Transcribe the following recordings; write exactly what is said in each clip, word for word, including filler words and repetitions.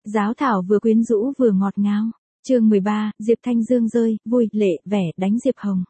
Giáo thảo vừa quyến rũ vừa ngọt ngào. Chương mười ba, Diệp Thanh Dương rơi, vui, lệ, vẻ, đánh Diệp Hồng.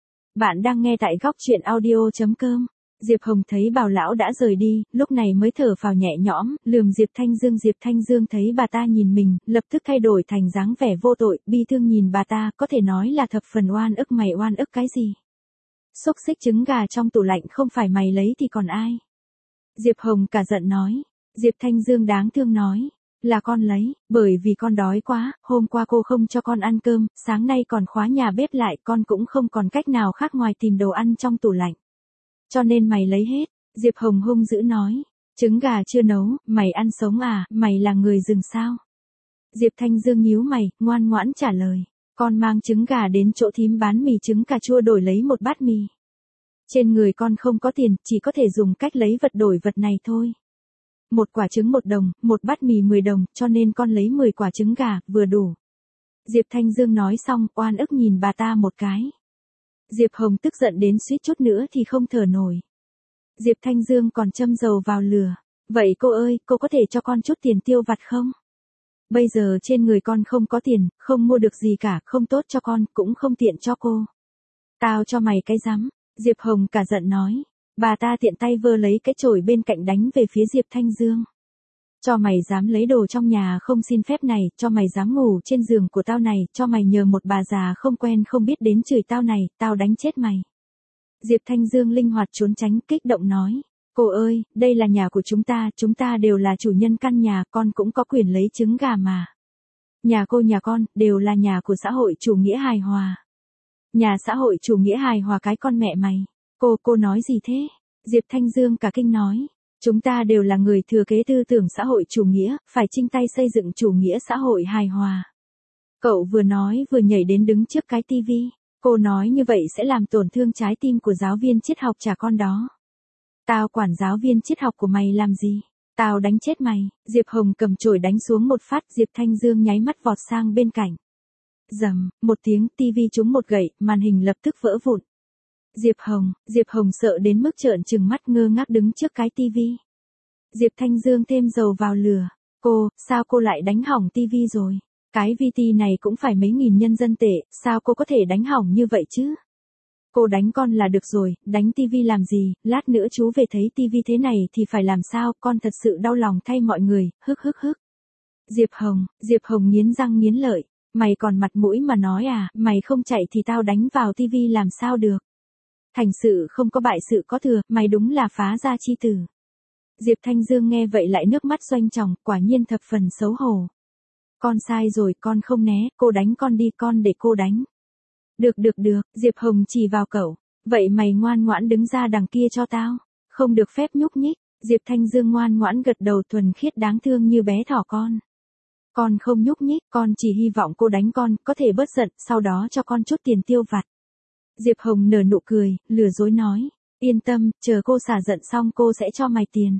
Bạn đang nghe tại góc truyện audio chấm com. Diệp Hồng thấy Bảo lão đã rời đi, lúc này mới thở phào nhẹ nhõm, lườm Diệp Thanh Dương. Diệp Thanh Dương thấy bà ta nhìn mình, lập tức thay đổi thành dáng vẻ vô tội, bi thương nhìn bà ta, có thể nói là thập phần oan ức. Mày oan ức cái gì? Xúc xích trứng gà trong tủ lạnh không phải mày lấy thì còn ai? Diệp Hồng cả giận nói. Diệp Thanh Dương đáng thương nói. Là con lấy, bởi vì con đói quá, hôm qua cô không cho con ăn cơm, sáng nay còn khóa nhà bếp lại, con cũng không còn cách nào khác ngoài tìm đồ ăn trong tủ lạnh. Cho nên mày lấy hết. Diệp Hồng hung dữ nói. Trứng gà chưa nấu, mày ăn sống à, mày là người rừng sao? Diệp Thanh Dương nhíu mày, ngoan ngoãn trả lời. Con mang trứng gà đến chỗ thím bán mì trứng cà chua đổi lấy một bát mì. Trên người con không có tiền, chỉ có thể dùng cách lấy vật đổi vật này thôi. Một quả trứng một đồng, một bát mì mười đồng, cho nên con lấy mười quả trứng gà, vừa đủ. Diệp Thanh Dương nói xong, oan ức nhìn bà ta một cái. Diệp Hồng tức giận đến suýt chút nữa thì không thở nổi. Diệp Thanh Dương còn châm dầu vào lửa. Vậy cô ơi, cô có thể cho con chút tiền tiêu vặt không? Bây giờ trên người con không có tiền, không mua được gì cả, không tốt cho con, cũng không tiện cho cô. Tao cho mày cái rắm. Diệp Hồng cả giận nói. Bà ta tiện tay vơ lấy cái chổi bên cạnh đánh về phía Diệp Thanh Dương. Cho mày dám lấy đồ trong nhà không xin phép này, cho mày dám ngủ trên giường của tao này, cho mày nhờ một bà già không quen không biết đến chửi tao này, tao đánh chết mày. Diệp Thanh Dương linh hoạt trốn tránh, kích động nói. Cô ơi, đây là nhà của chúng ta, chúng ta đều là chủ nhân căn nhà, con cũng có quyền lấy trứng gà mà. Nhà cô nhà con, đều là nhà của xã hội chủ nghĩa hài hòa. Nhà xã hội chủ nghĩa hài hòa cái con mẹ mày. Cô, cô nói gì thế? Diệp Thanh Dương cả kinh nói. Chúng ta đều là người thừa kế tư tưởng xã hội chủ nghĩa, phải chung tay xây dựng chủ nghĩa xã hội hài hòa. Cậu vừa nói vừa nhảy đến đứng trước cái tivi. Cô nói như vậy sẽ làm tổn thương trái tim của giáo viên triết học trả con đó. Tao quản giáo viên triết học của mày làm gì? Tao đánh chết mày. Diệp Hồng cầm chổi đánh xuống một phát, Diệp Thanh Dương nháy mắt vọt sang bên cạnh. Rầm, một tiếng, tivi trúng một gậy, màn hình lập tức vỡ vụn. Diệp Hồng, Diệp Hồng sợ đến mức trợn trừng mắt ngơ ngác đứng trước cái tivi. Diệp Thanh Dương thêm dầu vào lửa. Cô, sao cô lại đánh hỏng tivi rồi? Cái vê tê này cũng phải mấy nghìn nhân dân tệ, sao cô có thể đánh hỏng như vậy chứ? Cô đánh con là được rồi, đánh tivi làm gì, lát nữa chú về thấy tivi thế này thì phải làm sao, con thật sự đau lòng thay mọi người, hức hức hức. Diệp Hồng, Diệp Hồng nghiến răng nghiến lợi, mày còn mặt mũi mà nói à, mày không chạy thì tao đánh vào tivi làm sao được. Thành sự không có bại sự có thừa, mày đúng là phá gia chi tử. Diệp Thanh Dương nghe vậy lại nước mắt doanh tròng, quả nhiên thập phần xấu hổ. Con sai rồi, con không né, cô đánh con đi, con để cô đánh. Được được được, Diệp Hồng chỉ vào cậu. Vậy mày ngoan ngoãn đứng ra đằng kia cho tao. Không được phép nhúc nhích. Diệp Thanh Dương ngoan ngoãn gật đầu thuần khiết đáng thương như bé thỏ con. Con không nhúc nhích, con chỉ hy vọng cô đánh con, có thể bớt giận, sau đó cho con chút tiền tiêu vặt. Diệp Hồng nở nụ cười, lừa dối nói. Yên tâm, chờ cô xả giận xong cô sẽ cho mày tiền.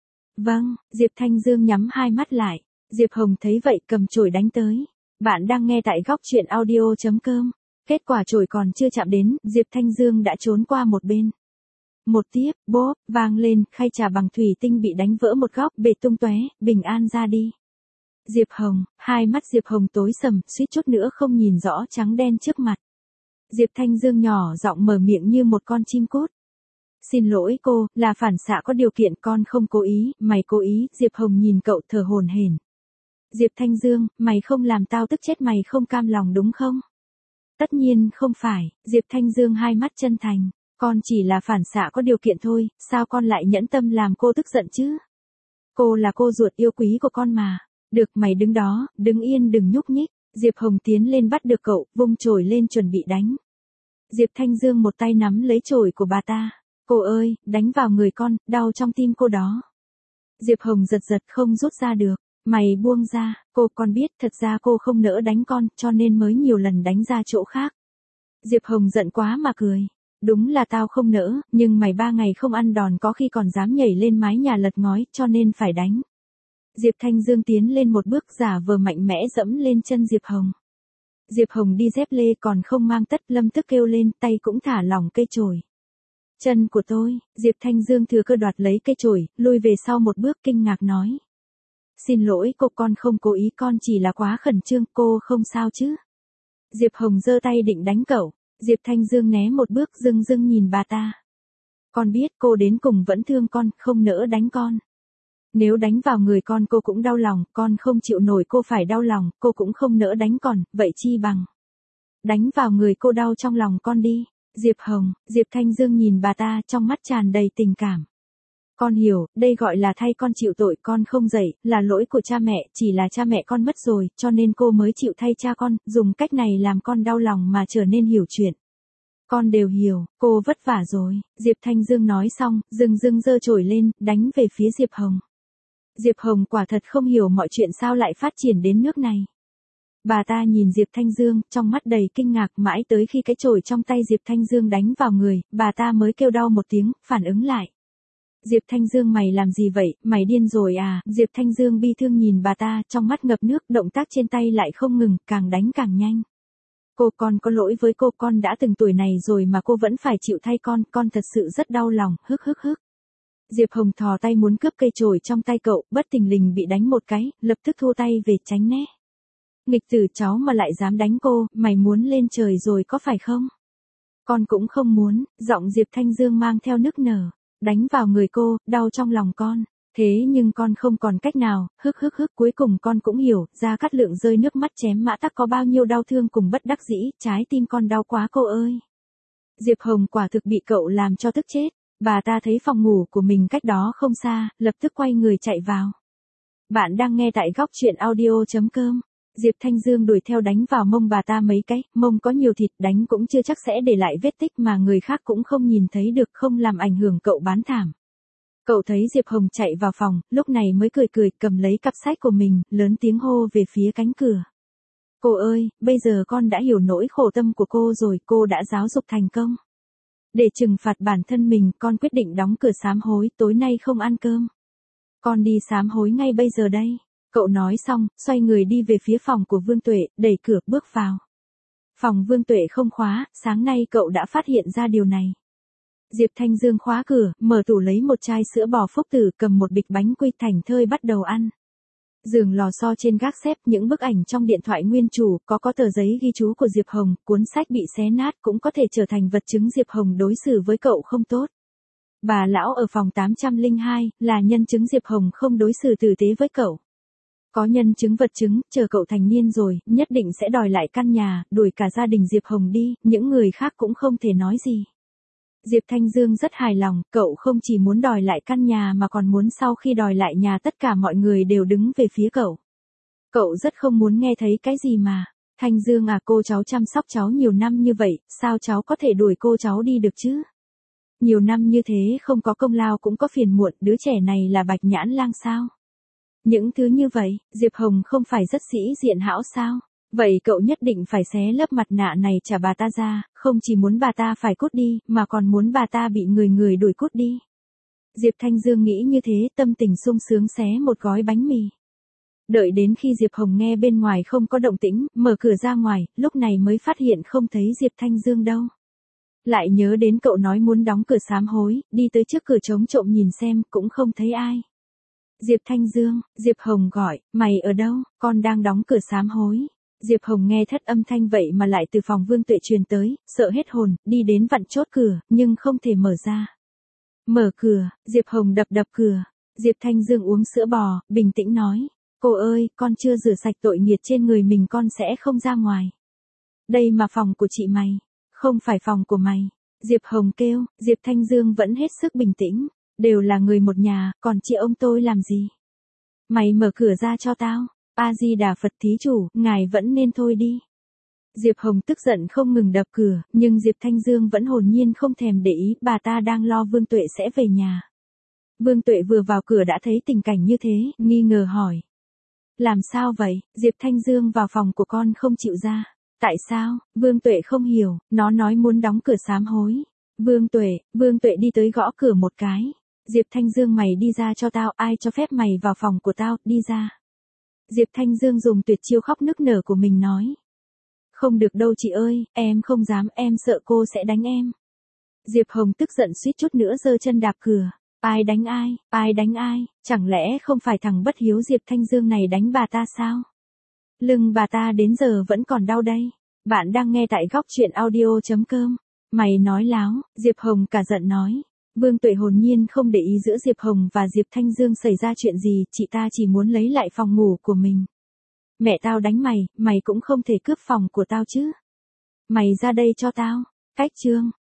Vâng, Diệp Thanh Dương nhắm hai mắt lại. Diệp Hồng thấy vậy cầm chổi đánh tới. Bạn đang nghe tại góc truyện audio chấm com. Kết quả chổi còn chưa chạm đến, Diệp Thanh Dương đã trốn qua một bên. Một tiếp, bốp, vang lên, khay trà bằng thủy tinh bị đánh vỡ một góc, bể tung tóe, bình an ra đi. Diệp Hồng, hai mắt Diệp Hồng tối sầm, suýt chút nữa không nhìn rõ trắng đen trước mặt. Diệp Thanh Dương nhỏ giọng mở miệng như một con chim cút. Xin lỗi cô, là phản xạ có điều kiện, con không cố ý, mày cố ý. Diệp Hồng nhìn cậu thở hổn hển. Diệp Thanh Dương, mày không làm tao tức chết, mày không cam lòng đúng không? Tất nhiên không phải, Diệp Thanh Dương hai mắt chân thành. Con chỉ là phản xạ có điều kiện thôi, sao con lại nhẫn tâm làm cô tức giận chứ? Cô là cô ruột yêu quý của con mà. Được, mày đứng đó, đứng yên đừng nhúc nhích. Diệp Hồng tiến lên bắt được cậu, vung chổi lên chuẩn bị đánh. Diệp Thanh Dương một tay nắm lấy chổi của bà ta. Cô ơi, đánh vào người con, đau trong tim cô đó. Diệp Hồng giật giật không rút ra được. Mày buông ra, cô con biết thật ra cô không nỡ đánh con, cho nên mới nhiều lần đánh ra chỗ khác. Diệp Hồng giận quá mà cười. Đúng là tao không nỡ, nhưng mày ba ngày không ăn đòn có khi còn dám nhảy lên mái nhà lật ngói, cho nên phải đánh. Diệp Thanh Dương tiến lên một bước giả vờ mạnh mẽ dẫm lên chân Diệp Hồng. Diệp Hồng đi dép lê còn không mang tất, lâm tức kêu lên, tay cũng thả lỏng cây chổi. Chân của tôi, Diệp Thanh Dương thừa cơ đoạt lấy cây chổi, lùi về sau một bước kinh ngạc nói. Xin lỗi cô, con không cố ý, con chỉ là quá khẩn trương, cô không sao chứ? Diệp Hồng giơ tay định đánh cậu. Diệp Thanh Dương né một bước, dưng dưng nhìn bà ta. Con biết cô đến cùng vẫn thương con, không nỡ đánh con. Nếu đánh vào người con cô cũng đau lòng, con không chịu nổi cô phải đau lòng, cô cũng không nỡ đánh con, vậy chi bằng đánh vào người cô đau trong lòng con đi. Diệp Hồng, Diệp Thanh Dương nhìn bà ta, trong mắt tràn đầy tình cảm. Con hiểu, đây gọi là thay con chịu tội, con không dậy, là lỗi của cha mẹ, chỉ là cha mẹ con mất rồi, cho nên cô mới chịu thay cha con, dùng cách này làm con đau lòng mà trở nên hiểu chuyện. Con đều hiểu, cô vất vả rồi. Diệp Thanh Dương nói xong, dưng dưng giơ chổi lên, đánh về phía Diệp Hồng. Diệp Hồng quả thật không hiểu mọi chuyện sao lại phát triển đến nước này. Bà ta nhìn Diệp Thanh Dương, trong mắt đầy kinh ngạc, mãi tới khi cái chổi trong tay Diệp Thanh Dương đánh vào người, bà ta mới kêu đau một tiếng, phản ứng lại. Diệp Thanh Dương, mày làm gì vậy, mày điên rồi à? Diệp Thanh Dương bi thương nhìn bà ta, trong mắt ngập nước, động tác trên tay lại không ngừng, càng đánh càng nhanh. Cô, con có lỗi với cô, con đã từng tuổi này rồi mà cô vẫn phải chịu thay con, con thật sự rất đau lòng, hức hức hức. Diệp Hồng thò tay muốn cướp cây chổi trong tay cậu, bất thình lình bị đánh một cái, lập tức thua tay về tránh né. Nghịch tử, cháu mà lại dám đánh cô, mày muốn lên trời rồi có phải không? Con cũng không muốn. Giọng Diệp Thanh Dương mang theo nức nở. Đánh vào người cô, đau trong lòng con. Thế nhưng con không còn cách nào, hức hức hức, cuối cùng con cũng hiểu, Gia Cát Lượng rơi nước mắt chém Mã Tắc có bao nhiêu đau thương cùng bất đắc dĩ, trái tim con đau quá cô ơi. Diệp Hồng quả thực bị cậu làm cho tức chết. Bà ta thấy phòng ngủ của mình cách đó không xa, lập tức quay người chạy vào. Bạn đang nghe tại góc truyện audio chấm com. Diệp Thanh Dương đuổi theo đánh vào mông bà ta mấy cái, mông có nhiều thịt, đánh cũng chưa chắc sẽ để lại vết tích mà người khác cũng không nhìn thấy được, không làm ảnh hưởng cậu bán thảm. Cậu thấy Diệp Hồng chạy vào phòng, lúc này mới cười cười, cầm lấy cặp sách của mình, lớn tiếng hô về phía cánh cửa. Cô ơi, bây giờ con đã hiểu nỗi khổ tâm của cô rồi, cô đã giáo dục thành công. Để trừng phạt bản thân mình, con quyết định đóng cửa sám hối, tối nay không ăn cơm. Con đi sám hối ngay bây giờ đây. Cậu nói xong, xoay người đi về phía phòng của Vương Tuệ, đẩy cửa bước vào. Phòng Vương Tuệ không khóa, sáng nay cậu đã phát hiện ra điều này. Diệp Thanh Dương khóa cửa, mở tủ lấy một chai sữa bò Phúc Tử, cầm một bịch bánh quy, thảnh thơi bắt đầu ăn. Giường lò xo trên gác xếp, những bức ảnh trong điện thoại nguyên chủ, có có tờ giấy ghi chú của Diệp Hồng, cuốn sách bị xé nát cũng có thể trở thành vật chứng Diệp Hồng đối xử với cậu không tốt. Bà lão ở phòng tám trăm lẻ hai, là nhân chứng Diệp Hồng không đối xử tử tế với cậu. Có nhân chứng vật chứng, chờ cậu thành niên rồi, nhất định sẽ đòi lại căn nhà, đuổi cả gia đình Diệp Hồng đi, những người khác cũng không thể nói gì. Diệp Thanh Dương rất hài lòng, cậu không chỉ muốn đòi lại căn nhà mà còn muốn sau khi đòi lại nhà tất cả mọi người đều đứng về phía cậu. Cậu rất không muốn nghe thấy cái gì mà, Thanh Dương à, cô cháu chăm sóc cháu nhiều năm như vậy, sao cháu có thể đuổi cô cháu đi được chứ? Nhiều năm như thế không có công lao cũng có phiền muộn, đứa trẻ này là Bạch Nhãn Lang sao? Những thứ như vậy, Diệp Hồng không phải rất sĩ diện hão sao? Vậy cậu nhất định phải xé lớp mặt nạ này trả bà ta ra, không chỉ muốn bà ta phải cút đi, mà còn muốn bà ta bị người người đuổi cút đi. Diệp Thanh Dương nghĩ như thế, tâm tình sung sướng xé một gói bánh mì. Đợi đến khi Diệp Hồng nghe bên ngoài không có động tĩnh, mở cửa ra ngoài, lúc này mới phát hiện không thấy Diệp Thanh Dương đâu. Lại nhớ đến cậu nói muốn đóng cửa sám hối, đi tới trước cửa trống trộm nhìn xem, cũng không thấy ai. Diệp Thanh Dương, Diệp Hồng gọi, mày ở đâu, con đang đóng cửa sám hối. Diệp Hồng nghe thất âm thanh vậy mà lại từ phòng Vương Tuệ truyền tới, sợ hết hồn, đi đến vặn chốt cửa, nhưng không thể mở ra. Mở cửa, Diệp Hồng đập đập cửa. Diệp Thanh Dương uống sữa bò, bình tĩnh nói, cô ơi, con chưa rửa sạch tội nghiệt trên người mình, con sẽ không ra ngoài. Đây mà phòng của chị mày, không phải phòng của mày. Diệp Hồng kêu, Diệp Thanh Dương vẫn hết sức bình tĩnh, đều là người một nhà, còn chị ông tôi làm gì? Mày mở cửa ra cho tao. A-di-đà Phật thí chủ, ngài vẫn nên thôi đi. Diệp Hồng tức giận không ngừng đập cửa, nhưng Diệp Thanh Dương vẫn hồn nhiên không thèm để ý, bà ta đang lo Vương Tuệ sẽ về nhà. Vương Tuệ vừa vào cửa đã thấy tình cảnh như thế, nghi ngờ hỏi. Làm sao vậy? Diệp Thanh Dương vào phòng của con không chịu ra. Tại sao? Vương Tuệ không hiểu, nó nói muốn đóng cửa sám hối. Vương Tuệ, Vương Tuệ đi tới gõ cửa một cái. Diệp Thanh Dương, mày đi ra cho tao, ai cho phép mày vào phòng của tao, đi ra. Diệp Thanh Dương dùng tuyệt chiêu khóc nức nở của mình nói. Không được đâu chị ơi, em không dám, em sợ cô sẽ đánh em. Diệp Hồng tức giận suýt chút nữa giơ chân đạp cửa. Ai đánh ai, ai đánh ai, chẳng lẽ không phải thằng bất hiếu Diệp Thanh Dương này đánh bà ta sao? Lưng bà ta đến giờ vẫn còn đau đây. Bạn đang nghe tại góc chuyện audio.com. Mày nói láo, Diệp Hồng cả giận nói. Vương Tuệ hồn nhiên không để ý giữa Diệp Hồng và Diệp Thanh Dương xảy ra chuyện gì, chị ta chỉ muốn lấy lại phòng ngủ của mình. Mẹ tao đánh mày, mày cũng không thể cướp phòng của tao chứ. Mày ra đây cho tao. Cách chương.